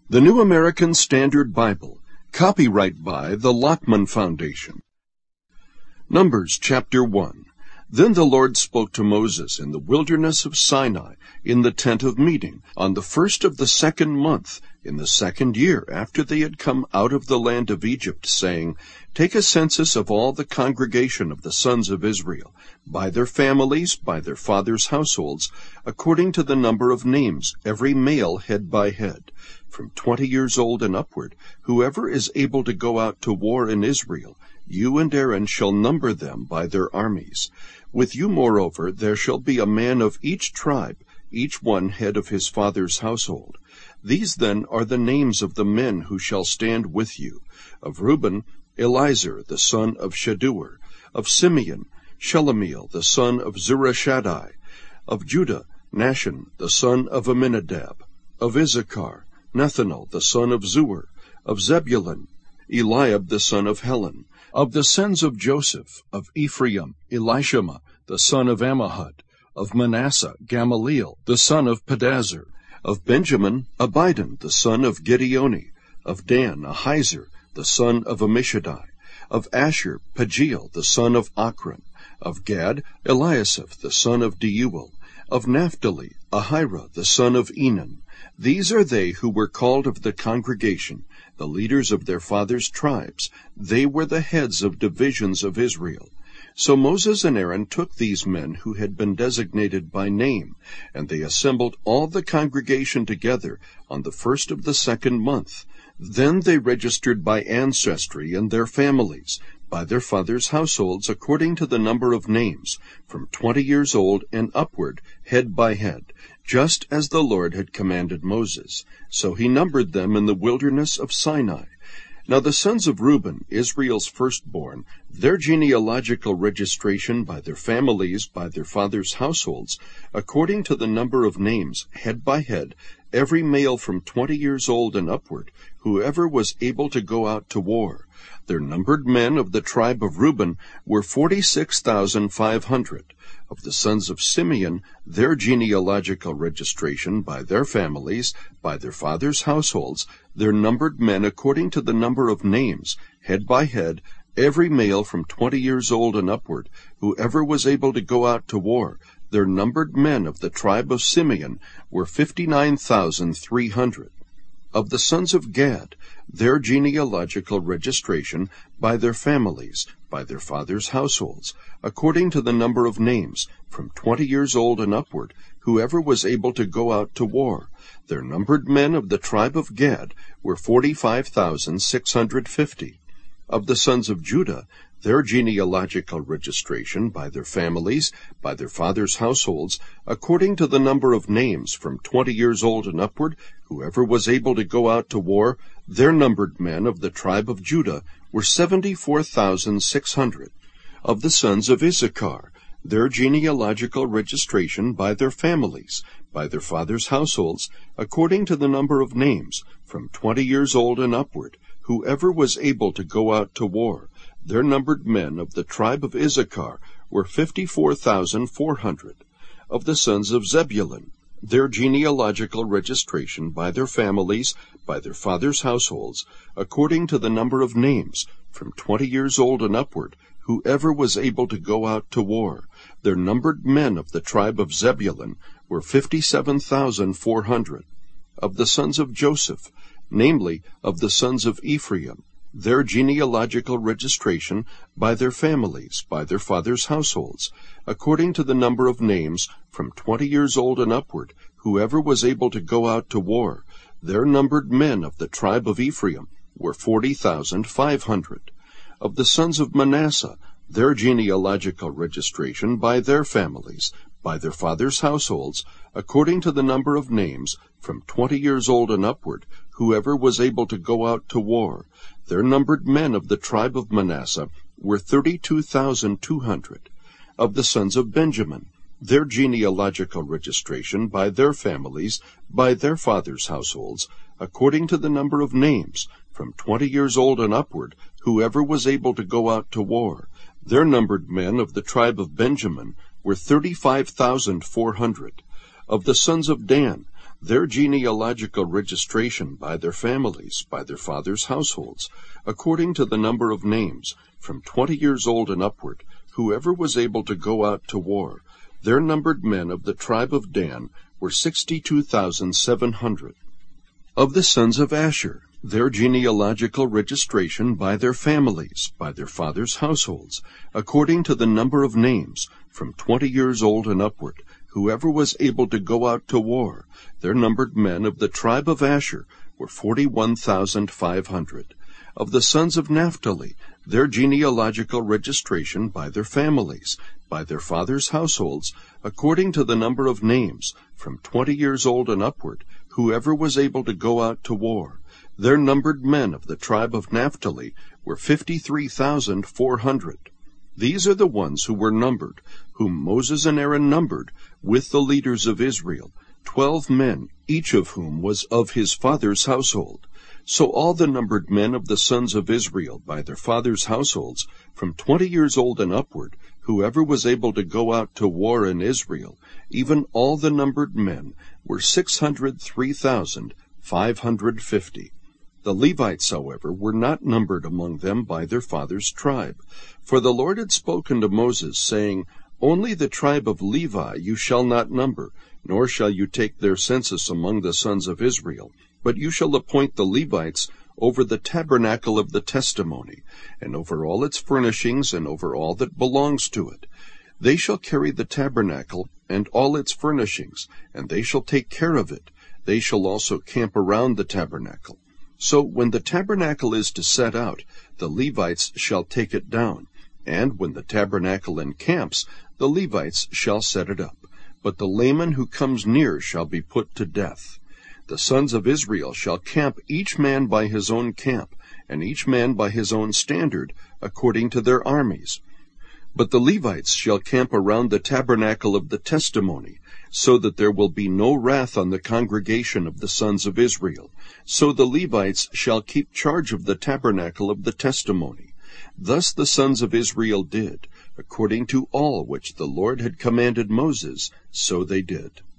The New American Standard Bible, copyright by the Lockman Foundation. Numbers chapter 1. Then the Lord spoke to Moses in the wilderness of Sinai, in the tent of meeting, on the first of the 2nd month, in the 2nd year after they had come out of the land of Egypt, saying, Take a census of all the congregation of the sons of Israel, by their families, by their fathers' households, according to the number of names, every male head by head, from 20 years old and upward, whoever is able to go out to war in Israel. You and Aaron shall number them by their armies. With you, moreover, there shall be a man of each tribe, each one head of his father's household. These then are the names of the men who shall stand with you. Of Reuben, Elizur the son of Shedeur. Of Simeon, Shelumiel the son of Zurishaddai. Of Judah, Nahshon the son of Amminadab. Of Issachar, Nethanel the son of Zuar. Of Zebulun, Eliab the son of Helon. Of the sons of Joseph, of Ephraim, Elishama the son of Ammihud. Of Manasseh, Gamaliel the son of Pedazur. Of Benjamin, Abidan the son of Gideoni. Of Dan, Ahiezer the son of Ammishaddai. Of Asher, Pagiel the son of Achran. Of Gad, Eliasaph the son of Deuel. Of Naphtali, Ahira the son of Enan. These are they who were called of the congregation, the leaders of their fathers' tribes. They were the heads of divisions of Israel. So Moses and Aaron took these men who had been designated by name, and they assembled all the congregation together on the first of the 2nd month. Then they registered by ancestry and their families, by their fathers' households, according to the number of names, from 20 years old and upward, head by head, just as the Lord had commanded Moses. So he numbered them in the wilderness of Sinai. Now the sons of Reuben, Israel's firstborn, their genealogical registration by their families, by their fathers' households, according to the number of names, head by head, every male from 20 years old and upward, whoever was able to go out to war. Their numbered men of the tribe of Reuben were 46,500. Of the sons of Simeon, their genealogical registration by their families, by their fathers' households, their numbered men according to the number of names, head by head, every male from 20 years old and upward, whoever was able to go out to war. Their numbered men of the tribe of Simeon were 59,300. Of the sons of Gad, their genealogical registration by their families, by their fathers' households, according to the number of names, from 20 years old and upward, whoever was able to go out to war. Their numbered men of the tribe of Gad were 45,650. Of the sons of Judah, their genealogical registration by their families, by their fathers' households, according to the number of names, from 20 years old and upward, whoever was able to go out to war, their numbered men of the tribe of Judah were 74,600. Of the sons of Issachar, their genealogical registration by their families, by their fathers' households, according to the number of names, from 20 years old and upward, whoever was able to go out to war. Their numbered men of the tribe of Issachar were 54,400. Of the sons of Zebulun, their genealogical registration by their families, by their fathers' households, according to the number of names, from 20 years old and upward, whoever was able to go out to war. Their numbered men of the tribe of Zebulun were 57,400. Of the sons of Joseph, namely, of the sons of Ephraim, their genealogical registration by their families, by their fathers' households, according to the number of names, from 20 years old and upward, whoever was able to go out to war. Their numbered men of the tribe of Ephraim were 40,500. Of the sons of Manasseh, their genealogical registration by their families, by their fathers' households, according to the number of names, from 20 years old and upward, whoever was able to go out to war. Their numbered men of the tribe of Manasseh were 32,200. Of the sons of Benjamin, their genealogical registration by their families, by their fathers' households, according to the number of names, from 20 years old and upward, whoever was able to go out to war. Their numbered men of the tribe of Benjamin were 35,400. Of the sons of Dan, their genealogical registration by their families, by their fathers' households, according to the number of names, from 20 years old and upward, whoever was able to go out to war. Their numbered men of the tribe of Dan were 62,700. Of the sons of Asher, their genealogical registration by their families, by their fathers' households, according to the number of names, from 20 years old and upward, whoever was able to go out to war. Their numbered men of the tribe of Asher were 41,500. Of the sons of Naphtali, their genealogical registration by their families, by their fathers' households, according to the number of names, from 20 years old and upward, whoever was able to go out to war. Their numbered men of the tribe of Naphtali were 53,400. These are the ones who were numbered, whom Moses and Aaron numbered, with the leaders of Israel, 12 men, each of whom was of his father's household. So all the numbered men of the sons of Israel by their fathers' households, from 20 years old and upward, whoever was able to go out to war in Israel, even all the numbered men, were 603,550. The Levites, however, were not numbered among them by their father's tribe. For the Lord had spoken to Moses, saying, Only the tribe of Levi you shall not number, nor shall you take their census among the sons of Israel, but you shall appoint the Levites over the tabernacle of the testimony, and over all its furnishings, and over all that belongs to it. They shall carry the tabernacle and all its furnishings, and they shall take care of it. They shall also camp around the tabernacle. So when the tabernacle is to set out, the Levites shall take it down, and when the tabernacle encamps, the Levites shall set it up. But the layman who comes near shall be put to death. The sons of Israel shall camp each man by his own camp, and each man by his own standard, according to their armies. But the Levites shall camp around the tabernacle of the testimony, so that there will be no wrath on the congregation of the sons of Israel. So the Levites shall keep charge of the tabernacle of the testimony. Thus the sons of Israel did, according to all which the Lord had commanded Moses, so they did.